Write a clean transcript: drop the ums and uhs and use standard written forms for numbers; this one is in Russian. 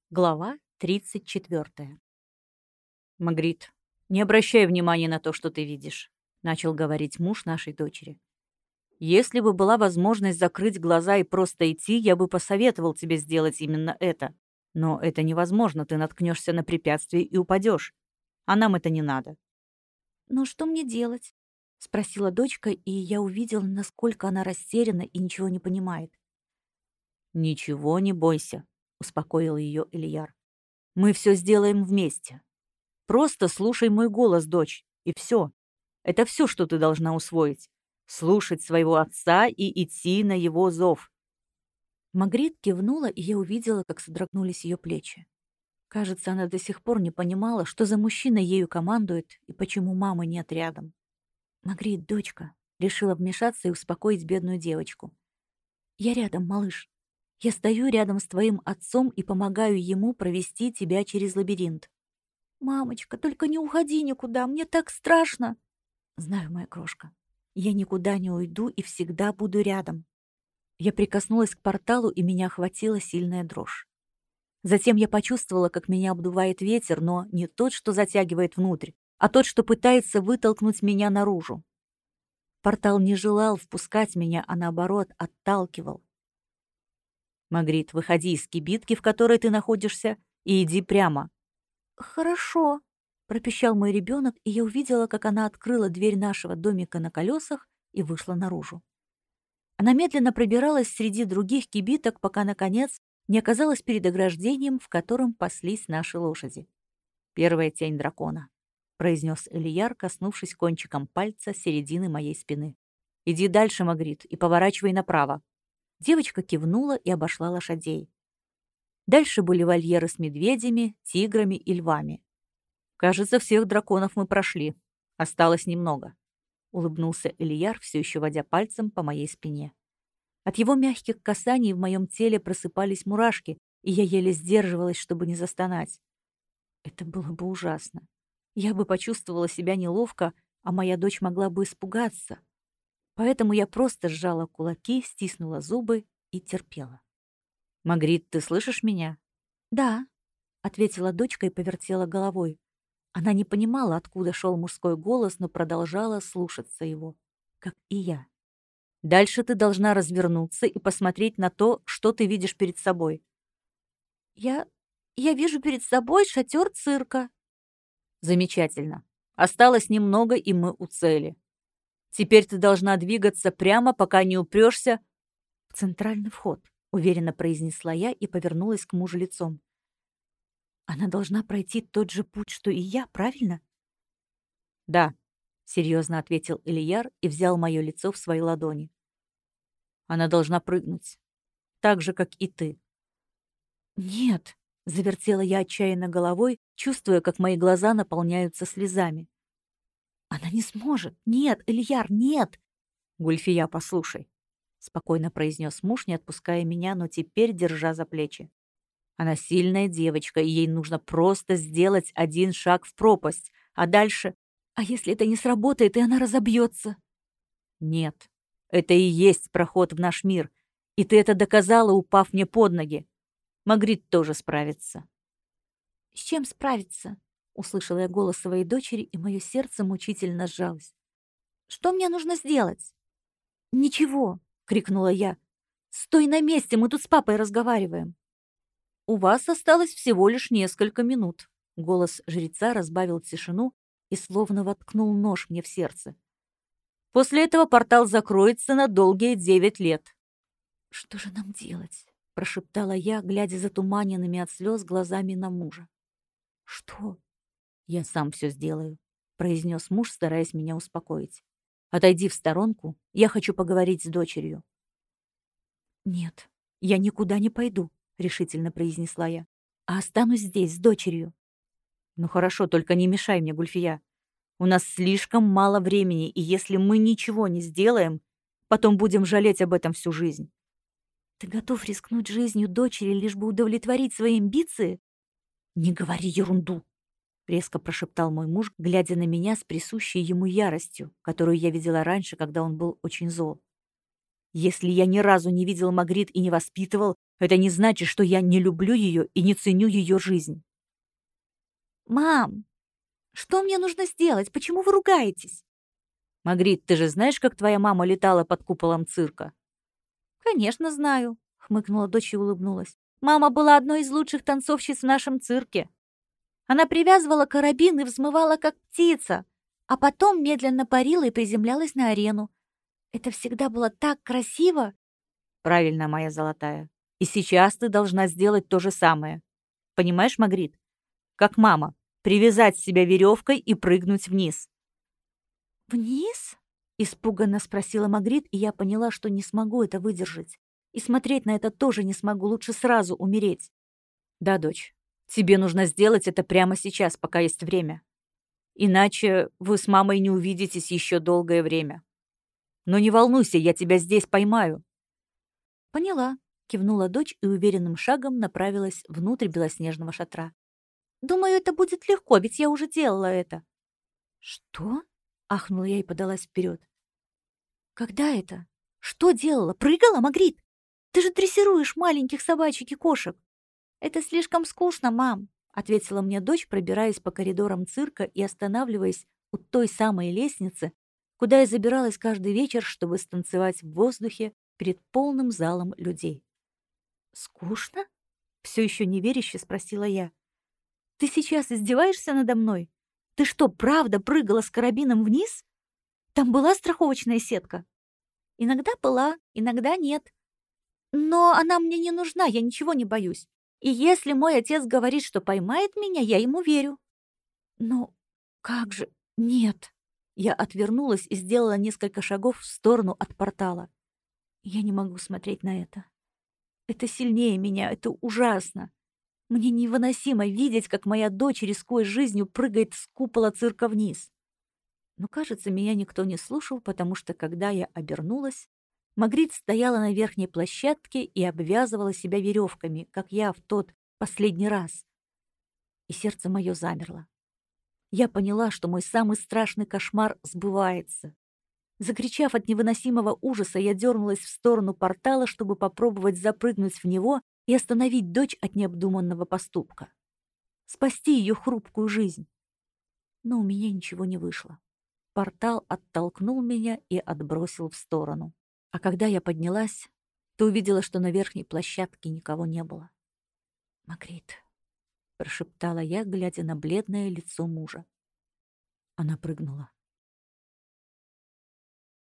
Глава 34. «Магрит, не обращай внимания на то, что ты видишь», — начал говорить муж нашей дочери. «Если бы была возможность закрыть глаза и просто идти, я бы посоветовал тебе сделать именно это. Но это невозможно, ты наткнешься на препятствие и упадешь. А нам это не надо». «Ну что мне делать?» — спросила дочка, и я увидела, насколько она растеряна и ничего не понимает. «Ничего не бойся», — успокоил ее Ильяр. «Мы все сделаем вместе. Просто слушай мой голос, дочь, и все. Это все, что ты должна усвоить. Слушать своего отца и идти на его зов». Магрит кивнула, и я увидела, как содрогнулись ее плечи. Кажется, она до сих пор не понимала, что за мужчина ею командует и почему мамы нет рядом. «Магрит, дочка», — решила вмешаться и успокоить бедную девочку. «Я рядом, малыш. Я стою рядом с твоим отцом и помогаю ему провести тебя через лабиринт». «Мамочка, только не уходи никуда, мне так страшно!» «Знаю, моя крошка. Я никуда не уйду и всегда буду рядом». Я прикоснулась к порталу, и меня охватила сильная дрожь. Затем я почувствовала, как меня обдувает ветер, но не тот, что затягивает внутрь, а тот, что пытается вытолкнуть меня наружу. Портал не желал впускать меня, а наоборот отталкивал. «Магрит, выходи из кибитки, в которой ты находишься, и иди прямо». «Хорошо», — пропищал мой ребенок, и я увидела, как она открыла дверь нашего домика на колесах и вышла наружу. Она медленно пробиралась среди других кибиток, пока, наконец, не оказалась перед ограждением, в котором паслись наши лошади. «Первая тень дракона», — произнес Элияр, коснувшись кончиком пальца середины моей спины. «Иди дальше, Магрит, и поворачивай направо». Девочка кивнула и обошла лошадей. Дальше были вольеры с медведями, тиграми и львами. «Кажется, всех драконов мы прошли. Осталось немного», — улыбнулся Элияр, все еще водя пальцем по моей спине. От его мягких касаний в моем теле просыпались мурашки, и я еле сдерживалась, чтобы не застонать. Это было бы ужасно. Я бы почувствовала себя неловко, а моя дочь могла бы испугаться. Поэтому я просто сжала кулаки, стиснула зубы и терпела. «Магрит, ты слышишь меня?» «Да», — ответила дочка и повертела головой. Она не понимала, откуда шел мужской голос, но продолжала слушаться его, как и я. «Дальше ты должна развернуться и посмотреть на то, что ты видишь перед собой». «Я... я вижу перед собой шатер цирка». «Замечательно. Осталось немного, и мы у цели. Теперь ты должна двигаться прямо, пока не упрешься «В центральный вход», — уверенно произнесла я и повернулась к мужу лицом. «Она должна пройти тот же путь, что и я, правильно?» «Да», — серьезно ответил Ильяр и взял мое лицо в свои ладони. «Она должна прыгнуть. Так же, как и ты». «Нет», — завертела я отчаянно головой, чувствуя, как мои глаза наполняются слезами. «Она не сможет! Нет, Ильяр, нет!» «Гульфия, послушай», — спокойно произнес муж, не отпуская меня, но теперь держа за плечи. «Она сильная девочка, и ей нужно просто сделать один шаг в пропасть, а дальше...» «А если это не сработает, и она разобьется?» «Нет, это и есть проход в наш мир, и ты это доказала, упав мне под ноги. Магрит тоже справится». «С чем справиться?» — услышала я голос своей дочери, и мое сердце мучительно сжалось. «Что мне нужно сделать?» «Ничего!» — крикнула я. «Стой на месте, мы тут с папой разговариваем!» «У вас осталось всего лишь несколько минут», — голос жреца разбавил тишину и словно воткнул нож мне в сердце. «После этого портал закроется на долгие 9 лет». «Что же нам делать?» — прошептала я, глядя затуманенными от слез глазами на мужа. «Что?» «Я сам все сделаю», — произнес муж, стараясь меня успокоить. «Отойди в сторонку, я хочу поговорить с дочерью». «Нет, я никуда не пойду», — решительно произнесла я, «а останусь здесь с дочерью». «Ну хорошо, только не мешай мне, Гульфия. У нас слишком мало времени, и если мы ничего не сделаем, потом будем жалеть об этом всю жизнь». «Ты готов рискнуть жизнью дочери, лишь бы удовлетворить свои амбиции?» «Не говори ерунду», — резко прошептал мой муж, глядя на меня с присущей ему яростью, которую я видела раньше, когда он был очень зол. «Если я ни разу не видел Магрит и не воспитывал, Это не значит, что я не люблю ее и не ценю ее жизнь. «Мам, что мне нужно сделать? Почему вы ругаетесь?» Магрит, ты же знаешь, как твоя мама летала под куполом цирка? «Конечно, знаю», — хмыкнула дочь и улыбнулась. «Мама была одной из лучших танцовщиц в нашем цирке. Она привязывала карабин и взмывала, как птица, а потом медленно парила и приземлялась на арену. Это всегда было так красиво!» Правильно, моя золотая. И сейчас ты должна сделать то же самое. Понимаешь, Магрит? Как мама. Привязать себя веревкой и прыгнуть вниз. «Вниз?» — испуганно спросила Магрит, и я поняла, что не смогу это выдержать. И смотреть на это тоже не смогу, лучше сразу умереть. Да, дочь, тебе нужно сделать это прямо сейчас, пока есть время. Иначе вы с мамой не увидитесь еще долгое время. Но не волнуйся, я тебя здесь поймаю. «Поняла», — кивнула дочь и уверенным шагом направилась внутрь белоснежного шатра. «Думаю, это будет легко, ведь я уже делала это». «Что?» — ахнула я и подалась вперед. «Когда это? Что делала? Прыгала, Магрит? Ты же дрессируешь маленьких собачек и кошек». «Это слишком скучно, мам», — ответила мне дочь, пробираясь по коридорам цирка и останавливаясь у той самой лестницы, куда я забиралась каждый вечер, чтобы станцевать в воздухе перед полным залом людей. «Скучно?» — все еще неверяще спросила я. «Ты сейчас издеваешься надо мной? Ты что, правда прыгала с карабином вниз? Там была страховочная сетка?» «Иногда была, иногда нет. Но она мне не нужна, я ничего не боюсь. И если мой отец говорит, что поймает меня, я ему верю». «Но как же? Нет». Я отвернулась и сделала несколько шагов в сторону от портала. Я не могу смотреть на это. Это сильнее меня, это ужасно. Мне невыносимо видеть, как моя дочь, рискуя жизнью, прыгает с купола цирка вниз. Но, кажется, меня никто не слушал, потому что, когда я обернулась, Магрит стояла на верхней площадке и обвязывала себя веревками, как я в тот последний раз. И сердце мое замерло. Я поняла, что мой самый страшный кошмар сбывается. Закричав от невыносимого ужаса, я дернулась в сторону портала, чтобы попробовать запрыгнуть в него и остановить дочь от необдуманного поступка. Спасти ее хрупкую жизнь. Но у меня ничего не вышло. Портал оттолкнул меня и отбросил в сторону. А когда я поднялась, то увидела, что на верхней площадке никого не было. «Магрит», — прошептала я, глядя на бледное лицо мужа. Она прыгнула.